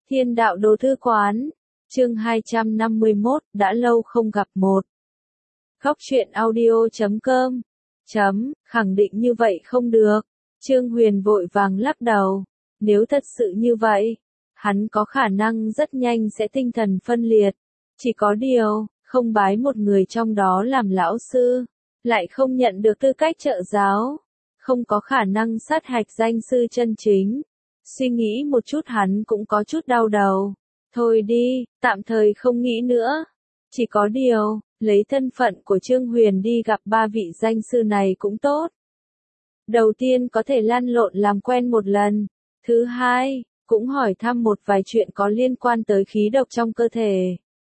Thiên đạo đồ thư quán, chương 251, đã lâu không gặp một. Góc truyện audio.com. Khẳng định như vậy không được. Trương Huyền vội vàng lắc đầu. Nếu thật sự như vậy, hắn có khả năng rất nhanh sẽ tinh thần phân liệt. Chỉ có điều, không bái một người trong đó làm lão sư, lại không nhận được tư cách trợ giáo, không có khả năng sát hạch danh sư chân chính. Suy nghĩ một chút hắn cũng có chút đau đầu. Thôi đi, tạm thời không nghĩ nữa. Chỉ có điều, lấy thân phận của Trương Huyền đi gặp ba vị danh sư này cũng tốt. Đầu tiên có thể lăn lộn làm quen một lần. Thứ hai, cũng hỏi thăm một vài chuyện có liên quan tới khí độc trong cơ thể.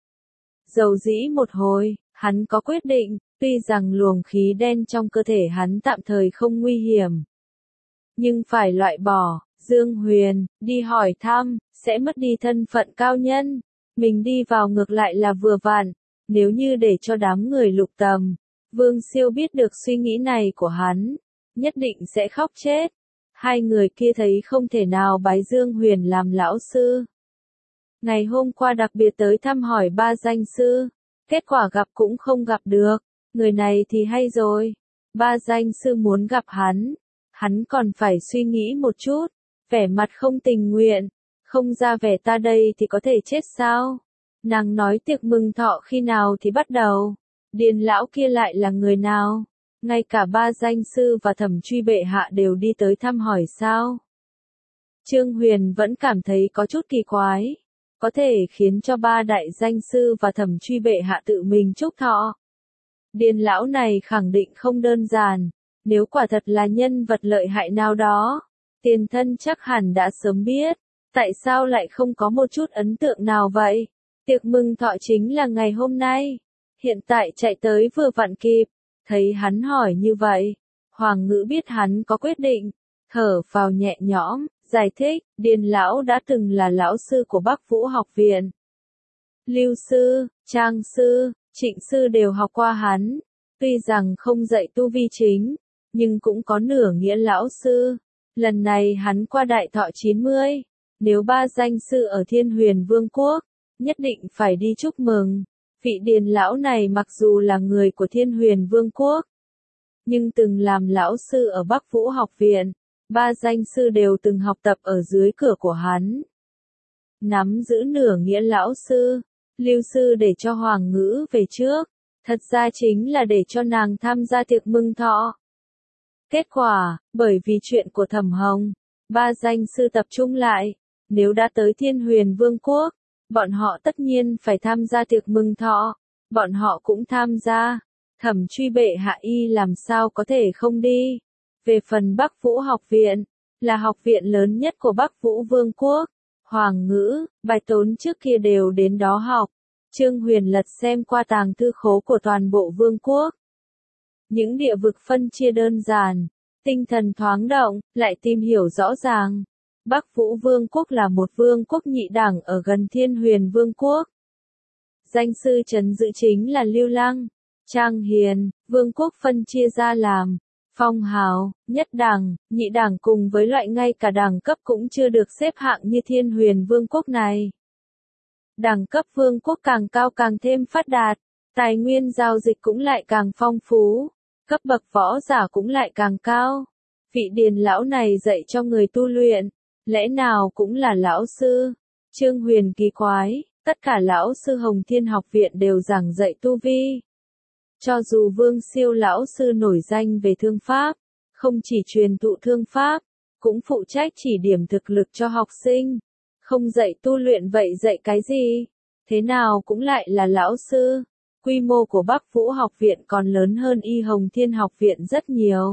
Dầu dĩ một hồi, hắn có quyết định, tuy rằng luồng khí đen trong cơ thể hắn tạm thời không nguy hiểm, nhưng phải loại bỏ. Dương Huyền, đi hỏi thăm, sẽ mất đi thân phận cao nhân. Mình đi vào ngược lại là vừa vặn. Nếu như để cho đám người Lục Tầm, Vương Siêu biết được suy nghĩ này của hắn, nhất định sẽ khóc chết. Hai người kia thấy không thể nào bái Dương Huyền làm lão sư. Ngày hôm qua đặc biệt tới thăm hỏi ba danh sư, kết quả gặp cũng không gặp được. Người này thì hay rồi. Ba danh sư muốn gặp hắn còn phải suy nghĩ một chút. Vẻ mặt không tình nguyện, không ra vẻ ta đây thì có thể chết sao? Nàng nói tiệc mừng thọ khi nào thì bắt đầu? Điền lão kia lại là người nào? Ngay cả ba danh sư và Thẩm Truy bệ hạ đều đi tới thăm hỏi sao? Trương Huyền vẫn cảm thấy có chút kỳ quái, có thể khiến cho ba đại danh sư và Thẩm Truy bệ hạ tự mình chúc thọ. Điền lão này khẳng định không đơn giản, nếu quả thật là nhân vật lợi hại nào đó, tiền thân chắc hẳn đã sớm biết, tại sao lại không có một chút ấn tượng nào vậy? Tiệc mừng thọ chính là ngày hôm nay, hiện tại chạy tới vừa vặn kịp, thấy hắn hỏi như vậy, Hoàng Ngữ biết hắn có quyết định, thở phào nhẹ nhõm, giải thích, Điền lão đã từng là lão sư của Bắc Vũ học viện. Lưu sư, Trang sư, Trịnh sư đều học qua hắn, tuy rằng không dạy tu vi chính, nhưng cũng có nửa nghĩa lão sư. Lần này hắn qua đại thọ 90, nếu ba danh sư ở Thiên Huyền Vương quốc, nhất định phải đi chúc mừng. Vị Điền lão này mặc dù là người của Thiên Huyền Vương quốc, nhưng từng làm lão sư ở Bắc Vũ học viện, ba danh sư đều từng học tập ở dưới cửa của hắn. Nắm giữ nửa nghĩa lão sư, Lưu sư để cho Hoàng Ngữ về trước, thật ra chính là để cho nàng tham gia tiệc mừng thọ. Kết quả, bởi vì chuyện của Thẩm Hồng, ba danh sư tập trung lại, nếu đã tới Thiên Huyền Vương quốc, bọn họ tất nhiên phải tham gia tiệc mừng thọ, bọn họ cũng tham gia. Thẩm Truy bệ hạ y làm sao có thể không đi. Về phần Bắc Vũ học viện, là học viện lớn nhất của Bắc Vũ Vương quốc, Hoàng Ngữ, Bạch Tốn trước kia đều đến đó học. Trương Huyền lật xem qua tàng thư khố của toàn bộ vương quốc. Những địa vực phân chia đơn giản, tinh thần thoáng động, lại tìm hiểu rõ ràng. Bắc Vũ Vương quốc là một vương quốc nhị đẳng ở gần Thiên Huyền Vương quốc. Danh sư trấn giữ chính là Lưu Lăng, Trang Hiền. Vương quốc phân chia ra làm phong hào, nhất đẳng, nhị đẳng cùng với loại ngay cả đẳng cấp cũng chưa được xếp hạng như Thiên Huyền Vương quốc này. Đẳng cấp vương quốc càng cao càng thêm phát đạt, tài nguyên giao dịch cũng lại càng phong phú, cấp bậc võ giả cũng lại càng cao. Vị Điền lão này dạy cho người tu luyện, lẽ nào cũng là lão sư? Trương Huyền kỳ quái, tất cả lão sư Hồng Thiên học viện đều giảng dạy tu vi. Cho dù Vương Siêu lão sư nổi danh về thương pháp, không chỉ truyền thụ thương pháp, cũng phụ trách chỉ điểm thực lực cho học sinh. Không dạy tu luyện vậy dạy cái gì? Thế nào cũng lại là lão sư. Quy mô của Bắc Vũ học viện còn lớn hơn Y Hồng Thiên học viện rất nhiều.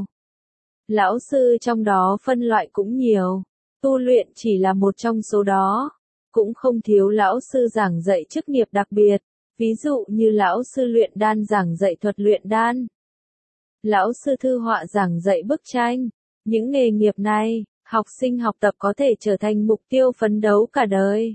Lão sư trong đó phân loại cũng nhiều. Tu luyện chỉ là một trong số đó. Cũng không thiếu lão sư giảng dạy chức nghiệp đặc biệt. Ví dụ như lão sư luyện đan giảng dạy thuật luyện đan. Lão sư thư họa giảng dạy bức tranh. Những nghề nghiệp này, học sinh học tập có thể trở thành mục tiêu phấn đấu cả đời.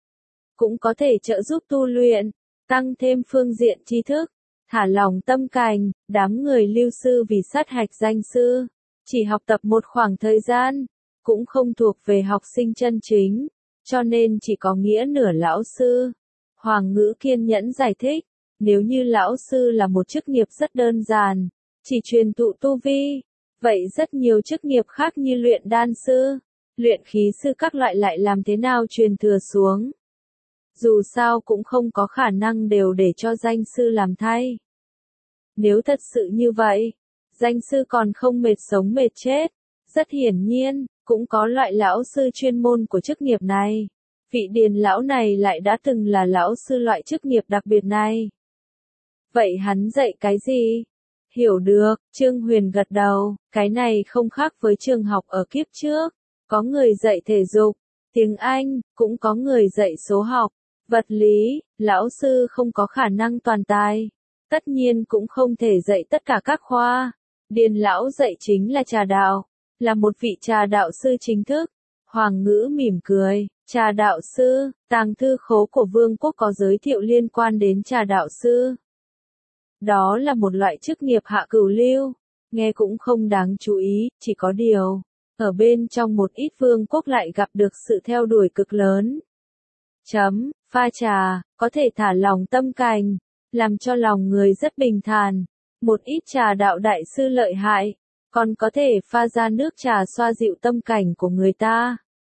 Cũng có thể trợ giúp tu luyện, tăng thêm phương diện tri thức, thả lỏng tâm cảnh. Đám người Lưu sư vì sát hạch danh sư, chỉ học tập một khoảng thời gian, cũng không thuộc về học sinh chân chính. cho nên chỉ có nghĩa nửa lão sư. Hoàng Ngữ kiên nhẫn giải thích, nếu như lão sư là một chức nghiệp rất đơn giản, chỉ truyền thụ tu vi, vậy rất nhiều chức nghiệp khác như luyện đan sư, luyện khí sư các loại lại làm thế nào truyền thừa xuống. Dù sao cũng không có khả năng đều để cho danh sư làm thay. Nếu thật sự như vậy, danh sư còn không mệt sống mệt chết. Rất hiển nhiên, cũng có loại lão sư chuyên môn của chức nghiệp này. Vị Điền lão này lại đã từng là lão sư loại chức nghiệp đặc biệt này. Vậy hắn dạy cái gì? Hiểu được, Trương Huyền gật đầu, cái này không khác với trường học ở kiếp trước. Có người dạy thể dục, tiếng Anh, cũng có người dạy số học, vật lý, lão sư không có khả năng toàn tài. Tất nhiên cũng không thể dạy tất cả các khoa. Điền lão dạy chính là trà đạo, là một vị trà đạo sư chính thức. Hoàng Ngữ mỉm cười, trà đạo sư, tàng thư khố của Vương quốc có giới thiệu liên quan đến trà đạo sư. Đó là một loại chức nghiệp hạ cửu lưu, nghe cũng không đáng chú ý, chỉ có điều, ở bên trong một ít vương quốc lại gặp được sự theo đuổi cực lớn. Pha trà, có thể thả lỏng tâm cảnh, làm cho lòng người rất bình thản. Một ít trà đạo đại sư lợi hại, còn có thể pha ra nước trà xoa dịu tâm cảnh của người ta.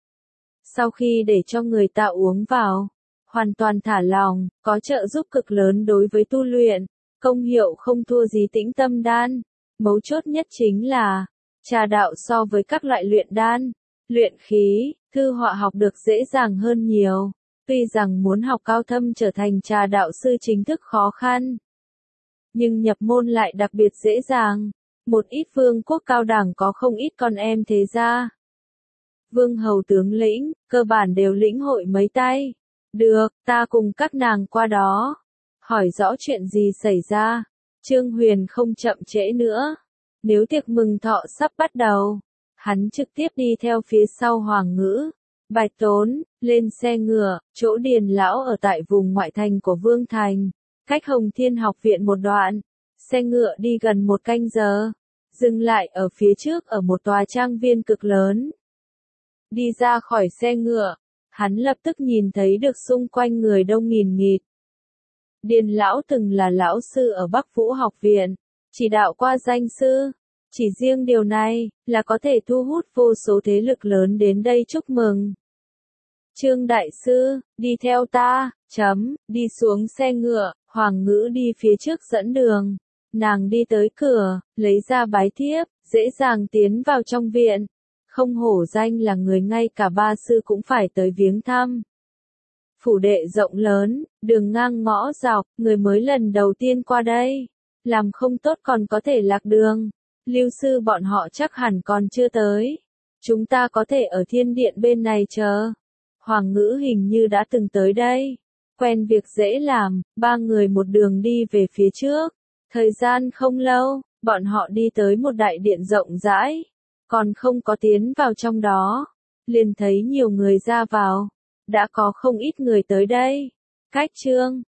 Sau khi để cho người ta uống vào, hoàn toàn thả lòng, có trợ giúp cực lớn đối với tu luyện, công hiệu không thua gì tĩnh tâm đan. Mấu chốt nhất chính là, trà đạo so với các loại luyện đan, luyện khí, thư họa học được dễ dàng hơn nhiều. Tuy rằng muốn học cao thâm trở thành trà đạo sư chính thức khó khăn, nhưng nhập môn lại đặc biệt dễ dàng. Một ít vương quốc cao đẳng có không ít con em thế gia. Vương hầu tướng lĩnh, cơ bản đều lĩnh hội mấy tay. Được, ta cùng các nàng qua đó. Hỏi rõ chuyện gì xảy ra. Trương Huyền không chậm trễ nữa. Nếu tiệc mừng thọ sắp bắt đầu, hắn trực tiếp đi theo phía sau Hoàng Ngữ. Bạch Tốn, lên xe ngựa, chỗ Điền lão ở tại vùng ngoại thành của Vương Thành, cách Hồng Thiên học viện một đoạn. Xe ngựa đi gần 1 canh giờ, dừng lại ở phía trước ở một tòa trang viên cực lớn. Đi ra khỏi xe ngựa, hắn lập tức nhìn thấy được xung quanh người đông nghìn nghịt. Điền lão từng là lão sư ở Bắc Vũ học viện, chỉ đạo qua danh sư. Chỉ riêng điều này, là có thể thu hút vô số thế lực lớn đến đây chúc mừng. Trương đại sư, đi theo ta, đi xuống xe ngựa, Hoàng Ngữ đi phía trước dẫn đường. Nàng đi tới cửa, lấy ra bái thiếp, dễ dàng tiến vào trong viện. Không hổ danh là người ngay cả ba sư cũng phải tới viếng thăm. Phủ đệ rộng lớn, đường ngang ngõ dọc, người mới lần đầu tiên qua đây. Làm không tốt còn có thể lạc đường. Lưu sư bọn họ chắc hẳn còn chưa tới. Chúng ta có thể ở thiên điện bên này chờ. Hoàng Ngữ hình như đã từng tới đây. Quen việc dễ làm, 3 người một đường đi về phía trước. Thời gian không lâu, bọn họ đi tới một đại điện rộng rãi. Còn không có tiến vào trong đó, liền thấy nhiều người ra vào. Đã có không ít người tới đây. Cách Trương